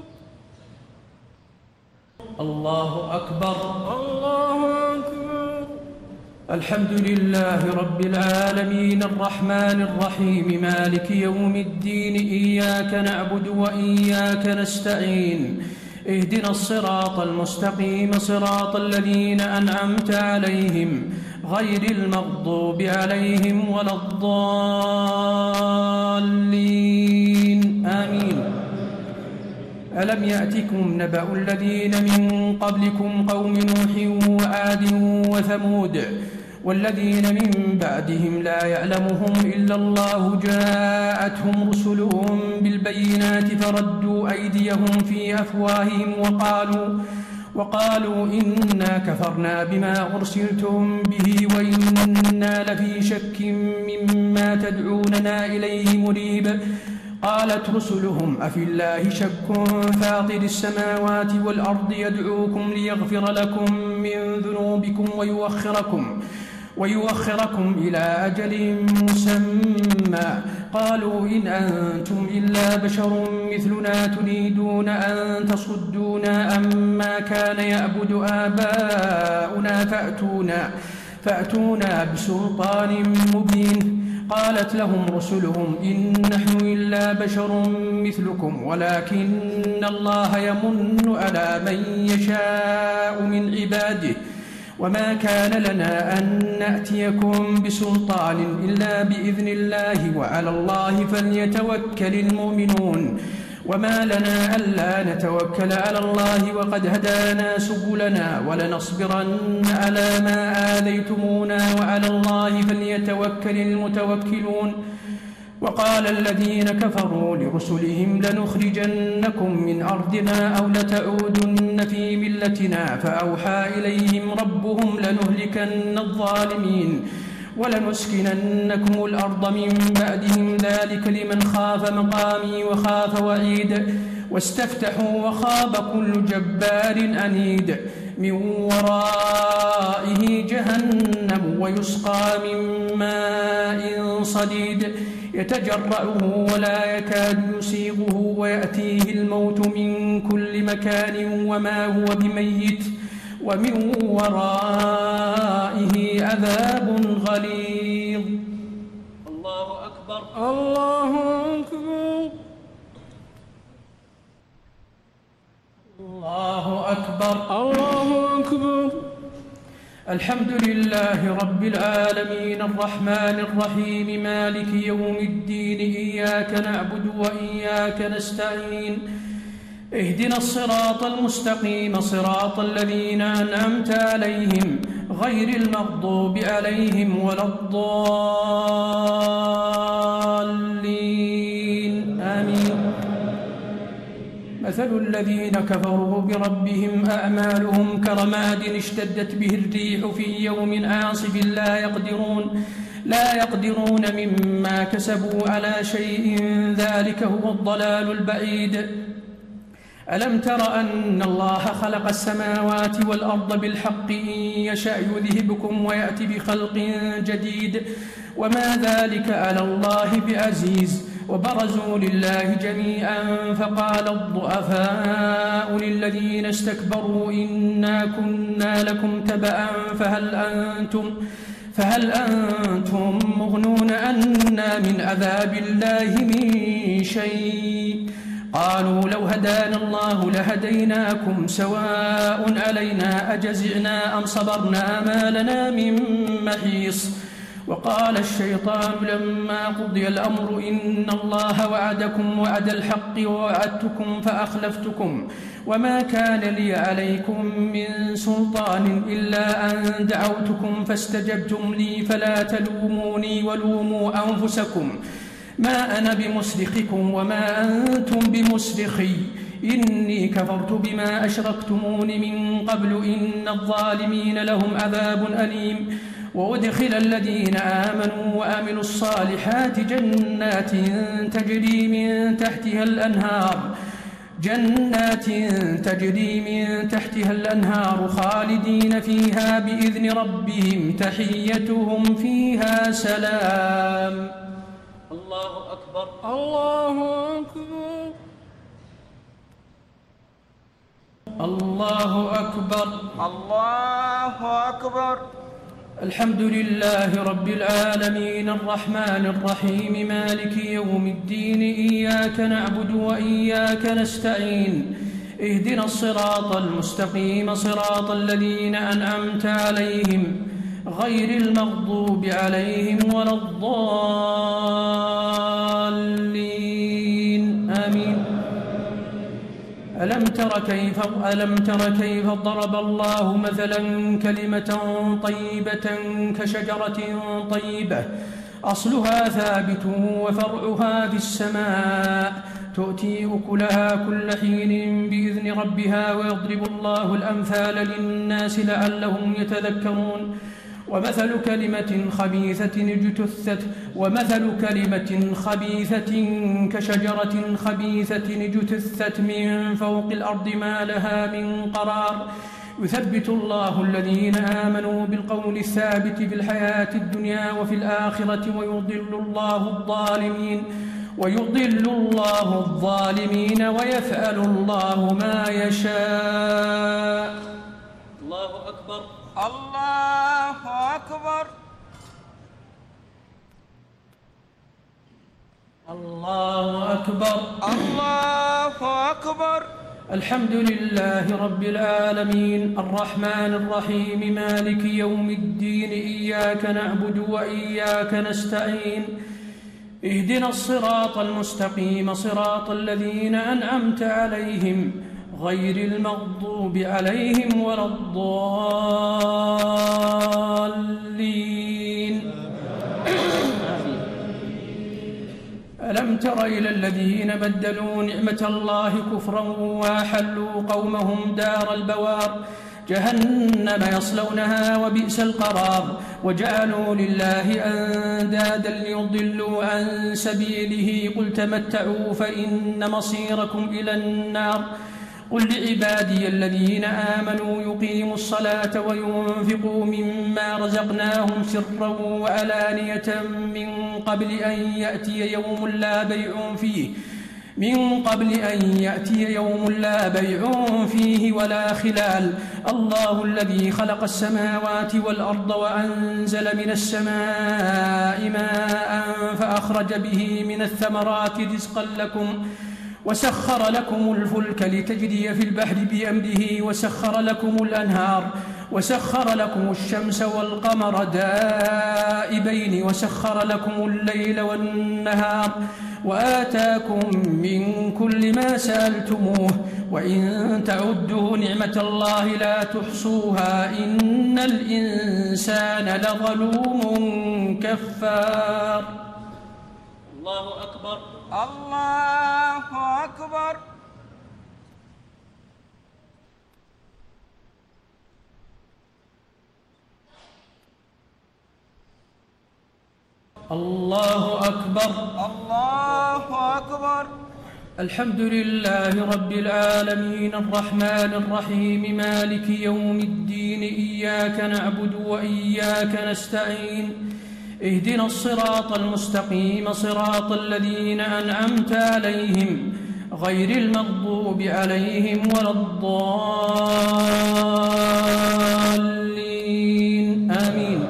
الله أكبر الله أكبر الحمد لله رب العالمين الرحمن الرحيم مالك يوم الدين إياك نعبد وإياك نستعين اهدنا الصراط المستقيم صراط الذين أنعمت عليهم غير المغضوب عليهم ولا الضالين آمين ألم يأتكم نبأ الذين من قبلكم قوم نوح وعاد وثمود والذين من بعدهم لا يعلمهم إلا الله جاءتهم رسلهم بالبينات فردوا أيديهم في أفواههم وقالوا وقالوا إنا كفرنا بما أرسلتم به وإنا لفي شك مما تدعوننا إليه مريب. قالت رسلهم أفي الله شك فاطر السماوات والأرض يدعوكم ليغفر لكم من ذنوبكم ويؤخركم ويؤخركم إلى أجل مسمى. قالوا إن أنتم إلا بشر مثلنا تريدون أن تصدونا عما كان يعبد آباؤنا فأتونا, فأتونا بسلطان مبين. قالت لهم رسلهم إن نحن إلا بشر مثلكم ولكن الله يمن على من يشاء من عباده وما كان لنا أن نأتيكم بسلطان إلا بإذن الله وعلى الله فليتوكل المؤمنون. وما لنا ألا نتوكل على الله وقد هدانا سبلنا ولنصبرن على ما آذيتمونا وعلى الله فليتوكل المتوكلون. وقال الذين كفروا لرسلهم لنخرجنكم من أرضنا أو لتعودن في ملتنا فأوحى إليهم ربهم لنهلكن الظالمين ولنسكننكم الأرض من بعدهم ذلك لمن خاف مقامي وخاف وعيد. واستفتحوا وخاب كل جبار عنيد. من ورائه جهنم ويسقى من ماء صديد يتجرعه ولا يكاد يسيغه ويأتيه الموت من كل مكان وما هو بميت ومن ورائه عذاب غليظ. الله أكبر. الله أكبر. الله أكبر. الله أكبر. الحمد لله رب العالمين الرحمن الرحيم مالك يوم الدين إياك نعبد وإياك نستعين اهدنا الصراط المستقيم صراط الذين أنعمت عليهم غير المغضوب عليهم ولا الضالين آمين. مثل الذين كفروا بربهم أعمالهم كرماد اشتدت به الريح في يوم عاصف لا يقدرون لا يقدرون مما كسبوا على شيء ذلك هو الضلال البعيد. ألم تر أن الله خلق السماوات والأرض بالحق إن يشأ يذهبكم ويأتي بخلق جديد وما ذلك على الله بعزيز. وبرزوا لله جميعا فقال الضعفاء للذين استكبروا إنا كنا لكم تبعا فهل أنتم فهل أنتم مغنون عنا من عذاب الله من شيء. قالوا لو هدانا الله لهديناكم سواء علينا أجزعنا أم صبرنا ما لنا من محيص. وقال الشيطان لما قضي الأمر إن الله وعدكم وعد الحق ووعدتكم فأخلفتكم وما كان لي عليكم من سلطان إلا أن دعوتكم فاستجبتم لي فلا تلوموني ولوموا أنفسكم ما أنا بمصرخكم وما أنتم بمصرخي إني كفرت بما أشركتمون من قبل إن الظالمين لهم عذاب أليم. وأدخل الذين آمنوا وعملوا الصالحات جنات تجري من تحتها الأنهار جنات تجري من تحتها الأنهار خالدين فيها بإذن ربهم تحيتهم فيها سلام. الله أكبر. الله أكبر. الله أكبر. الله أكبر. الحمد لله رب العالمين الرحمن الرحيم مالك يوم الدين إياك نعبد وإياك نستعين اهدنا الصراط المستقيم صراط الذين أنعمت عليهم غير المغضوب عليهم ولا الضالين آمين. ألم تر كيف ألم تر كيف ضرب الله مثلا كلمة طيبة كشجرة طيبة أصلها ثابت وفرعها في السماء تؤتي أكلها كل حين بإذن ربها ويضرب الله الأمثال للناس لعلهم يتذكرون ومثل كلمة خبيثة اجتثت ومثل كلمة خبيثة كشجرة خبيثة اجتثت من فوق الأرض ما لها من قرار يثبت الله الذين آمنوا بالقول الثابت في الحياة الدنيا وفي الآخرة ويضل الله الظالمين ويضل الله الظالمين ويفعل الله ما يشاء. الله أكبر. الله أكبر. الله أكبر. الله أكبر. الحمد لله رب العالمين الرحمن الرحيم مالك يوم الدين إياك نعبد وإياك نستعين اهدنا الصراط المستقيم صراط الذين أنعمت عليهم غير المغضوب عليهم ولا الضالين. ألم تر إلى الذين بدلوا نعمة الله كفرا وأحلوا قومهم دار البوار جهنم يصلونها وبئس القرار وجعلوا لله أندادا ليضلوا عن سبيله قل تمتعوا فإن مصيركم إلى النار قل لعبادي الذين آمنوا يقيموا الصلاة وينفقوا مما رزقناهم سرا وعلانية من قبل أن يأتي يوم لا بيع فيه من قبل أن يأتي يوم لا بيع فيه ولا خلال الله الذي خلق السماوات والأرض وأنزل من السماء ماء فأخرج به من الثمرات رزقا لكم وسخر لكم الفلك لتجري في البحر بأمره وسخر لكم الأنهار وسخر لكم الشمس والقمر دائبين وسخر لكم الليل والنهار وآتاكم من كل ما سألتموه وإن تعدوا نعمة الله لا تحصوها إن الإنسان لظلوم كفار. الله أكبر. الله أكبر. الله أكبر. الله أكبر. الحمد لله رب العالمين الرحمن الرحيم مالك يوم الدين إياك نعبد وإياك نستعين اهدنا الصراط المستقيم صراط الذين أنعمت عليهم غير المغضوب عليهم ولا الضالين آمين.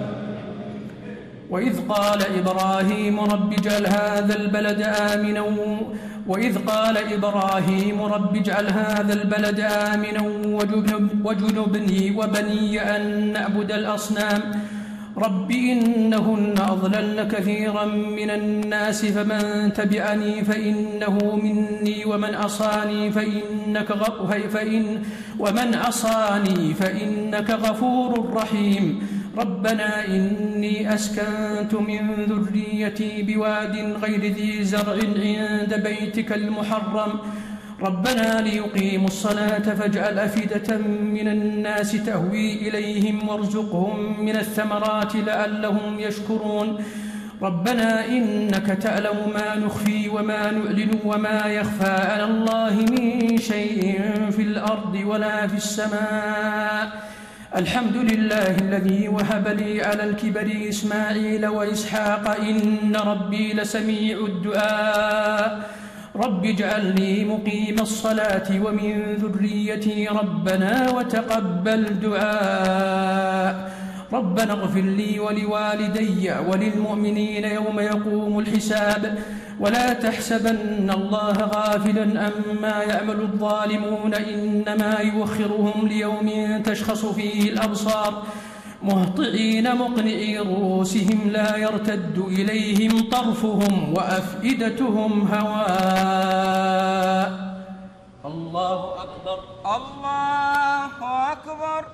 وإذ قال إبراهيم رب اجعل هذا البلد آمنا وإذ قال إبراهيم رب اجعل هذا البلد آمنا وجنبني وبني أن نعبد الأصنام رب إنهن أضللن كثيرا من الناس فمن تبعني فإنه مني ومن عصاني فإنك فإن ومن عصاني فإنك غفور رحيم. ربنا إني أسكنت من ذريتي بواد غير ذي زرع عند بيتك المحرم ربنا ليقيموا الصلاة فاجعل أفئدة من الناس تهوي إليهم وارزقهم من الثمرات لعلهم يشكرون. ربنا إنك تعلم ما نخفي وما نعلن وما يخفى على الله من شيء في الأرض ولا في السماء. الحمد لله الذي وهب لي على الكبر إسماعيل وإسحاق إن ربي لسميع الدعاء. رب اجعلني مقيم الصلاة ومن ذريتي ربنا وتقبل دعاء. ربنا اغفر لي ولوالدي وللمؤمنين يوم يقوم الحساب ولا تحسبن الله غافلا عما يعمل الظالمون إنما يوخرهم ليوم تشخص فيه الأبصار مهطعين مقنعي رؤوسهم لا يرتد إليهم طرفهم وأفئدتهم هواء. الله أكبر. الله أكبر.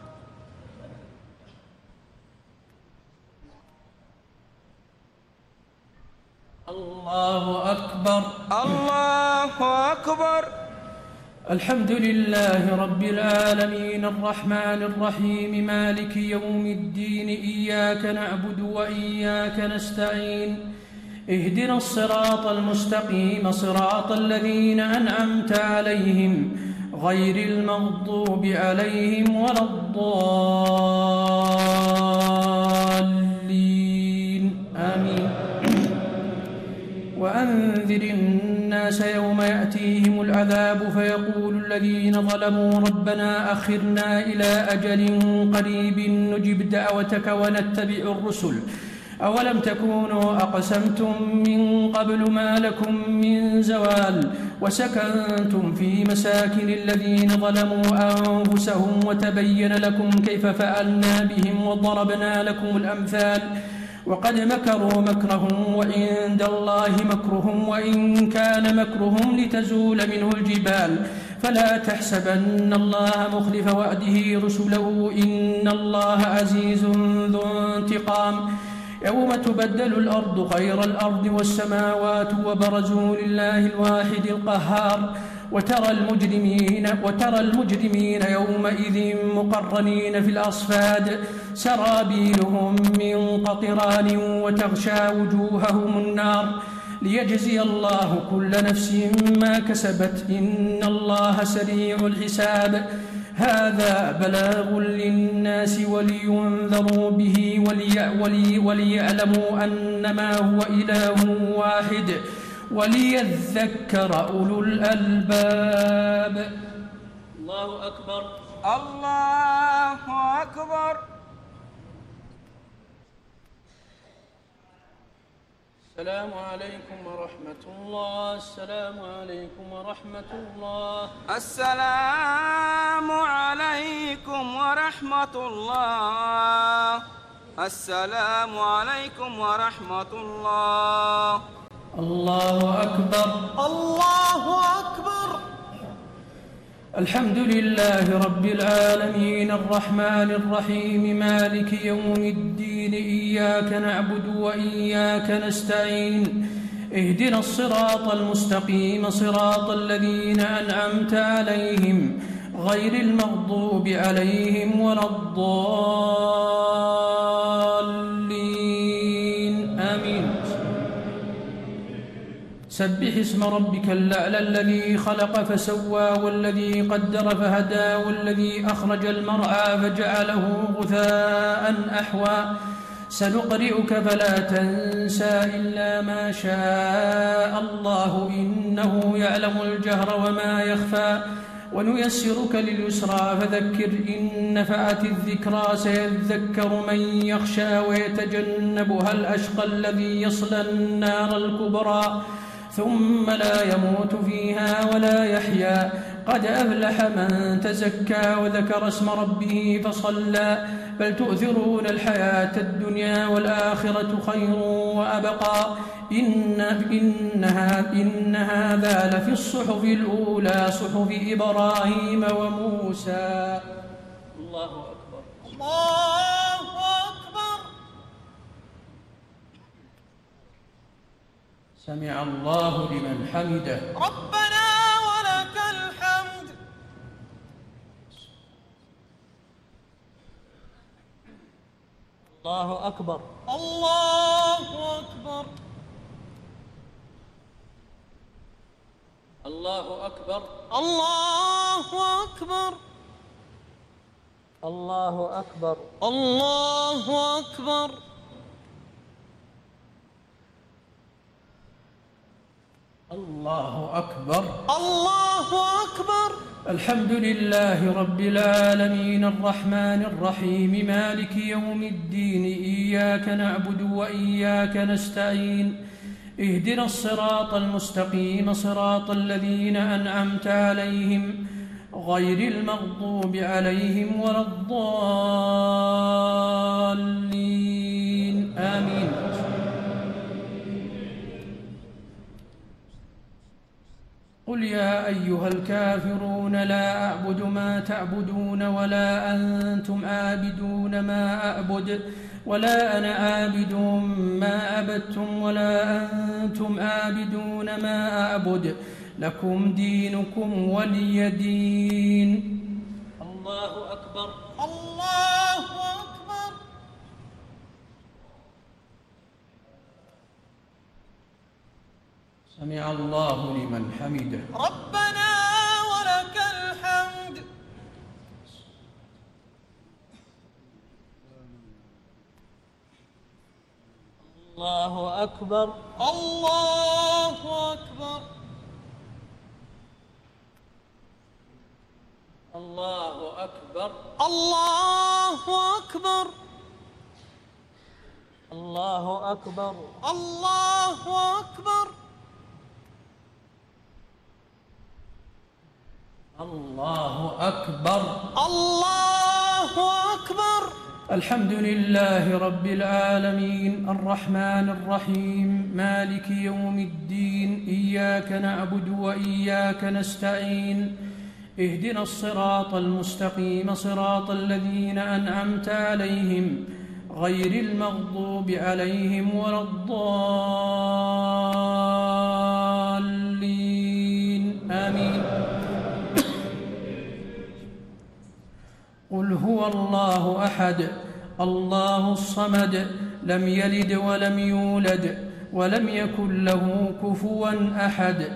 الله أكبر. الله أكبر. الحمد لله رب العالمين الرحمن الرحيم مالك يوم الدين إياك نعبد وإياك نستعين اهدنا الصراط المستقيم صراط الذين أنعمت عليهم غير المغضوب عليهم ولا الضالين آمين. وأنذر الناس يوم يأتيهم العذاب فيقول الذين ظلموا ربنا أخرنا إلى أجل قريب نجب دعوتك ونتبع الرسل أولم تكونوا أقسمتم من قبل ما لكم من زوال وسكنتم في مساكن الذين ظلموا أنفسهم وتبين لكم كيف فعلنا بهم وضربنا لكم الأمثال وقد مكروا مكرهم وعند الله مكرهم وإن كان مكرهم لتزول منه الجبال فلا تحسبن الله مخلف وعده رسله إن الله عزيز ذو انتقام. يوم تبدل الأرض غير الأرض والسماوات وبرزوا لله الواحد القهار وترى المجرمين, وترى المجرمين يومئذ مقرنين في الأصفاد سرابيلهم من قطران وتغشى وجوههم النار ليجزي الله كل نفس ما كسبت إن الله سريع الحساب. هذا بلاغ للناس ولينذروا به ولي وليعلموا أنما هو إله واحد وليذكر أولو الألباب. الله أكبر. الله أكبر. السلام عليكم ورحمة الله. السلام عليكم ورحمة الله. السلام عليكم ورحمة الله. السلام عليكم ورحمة الله. الله أكبر. الله أكبر. الحمد لله رب العالمين الرحمن الرحيم مالك يوم الدين إياك نعبد وإياك نستعين اهدنا الصراط المستقيم صراط الذين أنعمت عليهم غير المغضوب عليهم ولا الضالين آمين. سبح اسم ربك الأعلى الذي خلق فسوى والذي قدر فهدى والذي أخرج المرعى فجعله غثاء أحوى سنقرئك فلا تنسى إلا ما شاء الله إنه يعلم الجهر وما يخفى ونيسرك لليسرى فذكر إن نفعت الذكرى سيذكر من يخشى ويتجنبها الأشقى الذي يصلى النار الكبرى ثم لا يموت فيها ولا يحيا قد أفلح من تزكى وذكر اسم ربه فصلى بل تؤثرون الحياة الدنيا والآخرة خير وأبقى إن, إنها إن هذا لفي الصحف الأولى صحف إبراهيم وموسى. الله أكبر. الله أكبر. سمع الله لمن حمده. ربنا ولك الحمد. الله أكبر. الله أكبر. الله أكبر. الله أكبر. الله أكبر. الله أكبر. الله أكبر. الله أكبر. الحمد لله رب العالمين الرحمن الرحيم مالك يوم الدين إياك نعبد وإياك نستعين اهدنا الصراط المستقيم صراط الذين أنعمت عليهم غير المغضوب عليهم ولا الضالين آمين. قل يا أيها الكافرون لا أعبد ما تعبدون ولا أنتم عابدون ما أعبد ولا أنا عابد ما عبدتم ولا أنتم عابدون ما أعبد لكم دينكم ولي دين. الله أكبر. الله أكبر. سمع الله لمن حمده. ربنا ولك الحمد. الله أكبر. الله أكبر. الله أكبر. الله أكبر. الله أكبر. الله أكبر. الله أكبر. الله أكبر. الحمد لله رب العالمين الرحمن الرحيم مالك يوم الدين إياك نعبد وإياك نستعين اهدنا الصراط المستقيم صراط الذين أنعمت عليهم غير المغضوب عليهم ولا الضالين آمين. قل هو الله أحد الله الصمد لم يلد ولم يولد ولم يكن له كفوا أحد.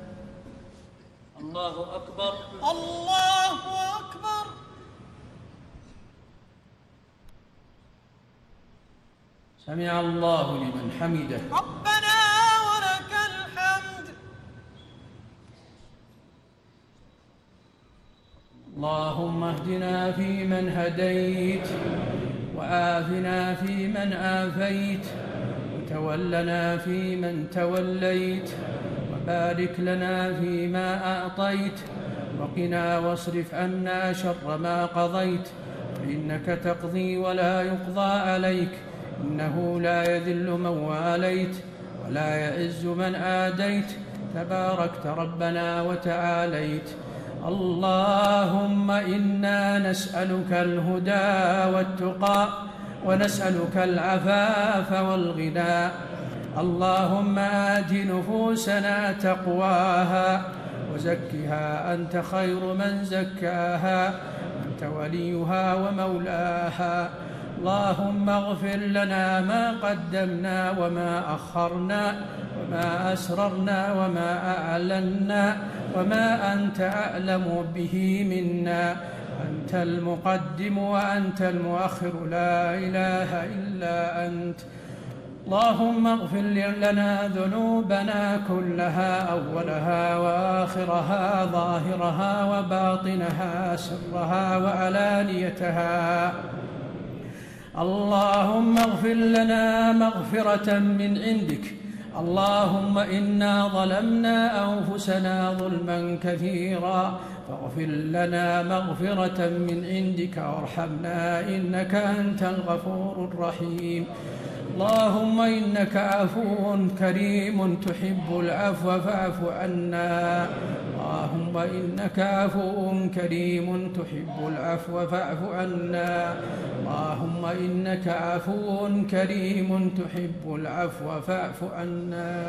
الله أكبر. الله أكبر. سمع الله لمن حمده. ربنا ولك الحمد. اللهم اهدنا فيمن هديت وعافنا فيمن عافيت وتولنا فيمن توليت وبارك لنا فيما أعطيت وقنا واصرف عنا شر ما قضيت فإنك تقضي ولا يقضى عليك إنه لا يذل من واليت ولا يعز من عاديت تباركت ربنا وتعاليت. اللهم إنا نسألك الهدى والتقى ونسألك العفاف والغنى. اللهم آت نفوسنا تقواها وزكها أنت خير من زكاها أنت وليها ومولاها. اللهم اغفر لنا ما قدمنا وما أخرنا وما أسررنا وما أعلنا وما أنت أعلم به منا. أنت المقدم وأنت المؤخر لا إله إلا أنت. اللهم اغفر لنا ذنوبنا كلها أولها وآخرها ظاهرها وباطنها سرها وعلانيتها. اللهم اغفر لنا مغفرة من عندك. اللهم إنا ظلمنا أنفسنا ظلما كثيرا فاغفر لنا مغفرة من عندك وارحمنا إنك أنت الغفور الرحيم. اللهم إنك عفو كريم تحب العفو فاعف عنا. اللهم إنك عفو كريم تحب العفو فاعف عنا. اللهم إنك عفو كريم تحب العفو فاعف عنا.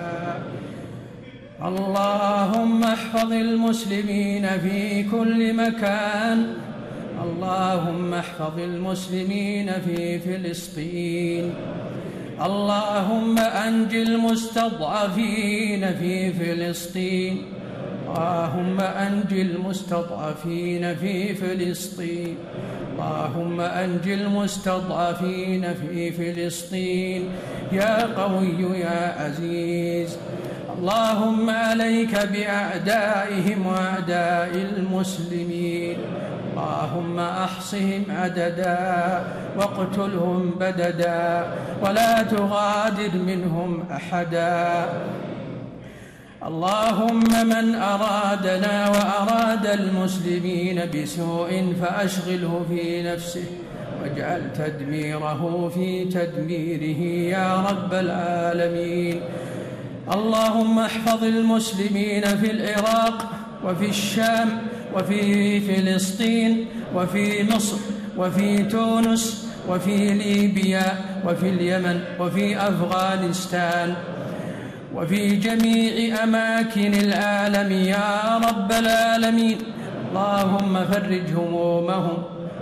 اللهم احفظ المسلمين في كل مكان. اللهم احفظ المسلمين في فلسطين. اللهم أنج المستضعفين في فلسطين. اللهم أنج المستضعفين في فلسطين. اللهم أنج المستضعفين في فلسطين يا قوي يا عزيز. اللهم عليك بأعدائهم وأعداء المسلمين. اللهم أحصهم عددا واقتلهم بددا ولا تغادر منهم أحدا. اللهم من أرادنا وأراد المسلمين بسوء فأشغله في نفسه واجعل تدميره في تدميره يا رب العالمين. اللهم احفظ المسلمين في العراق وفي الشام وفي فلسطين وفي مصر وفي تونس وفي ليبيا وفي اليمن وفي أفغانستان وفي جميع أماكن العالم يا رب العالمين. اللهم فرج همومهم،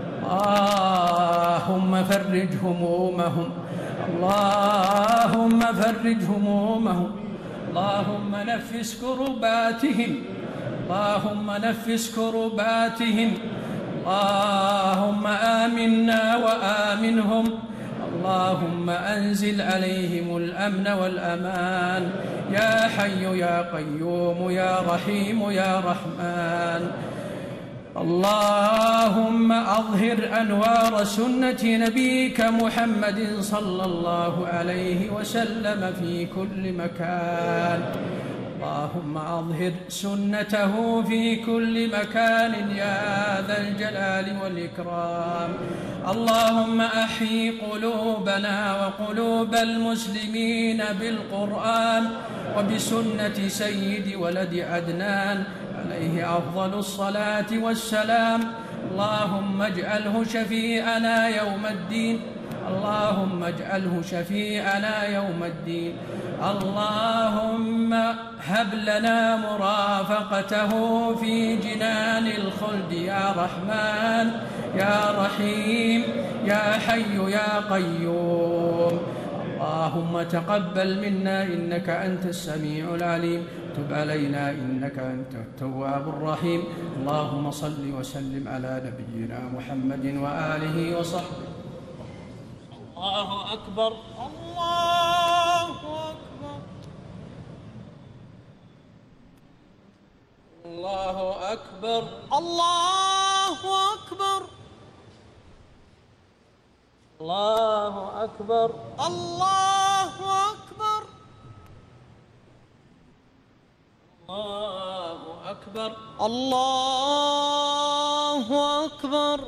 اللهم فرج همومهم، اللهم فرج همومهم، اللهم نفس كرباتهم، اللهم نفس كرباتهم، اللهم آمنا وآمنهم، اللهم أنزل عليهم الأمن والأمان يا حي يا قيوم يا رحيم يا رحمن. اللهم أظهر أنوار سنة نبيك محمد صلى الله عليه وسلم في كل مكان. اللهم أظهر سنته في كل مكان يا ذا الجلال والإكرام. اللهم أحيي قلوبنا وقلوب المسلمين بالقرآن وبسنة سيد ولد عدنان عليه أفضل الصلاة والسلام. اللهم اجعله شفيعنا يوم الدين، اللهم اجعله شفيعنا يوم الدين. اللهم هب لنا مرافقته في جنان الخلد يا رحمن يا رحيم يا حي يا قيوم. اللهم تقبل منا إنك أنت السميع العليم، تب علينا إنك أنت التواب الرحيم. اللهم صل وسلم على نبينا محمد وآله وصحبه. الله أكبر الله أكبر الله أكبر الله أكبر الله أكبر الله أكبر الله أكبر الله أكبر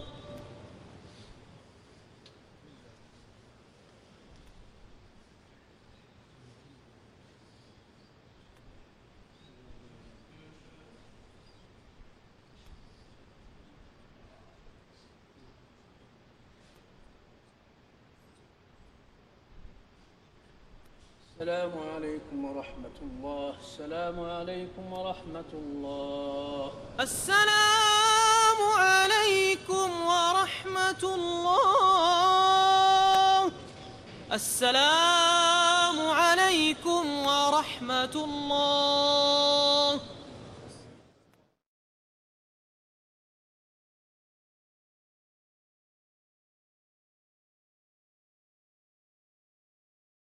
السلام عليكم ورحمة الله. السلام عليكم ورحمة الله. السلام عليكم ورحمة الله. السلام عليكم ورحمة الله.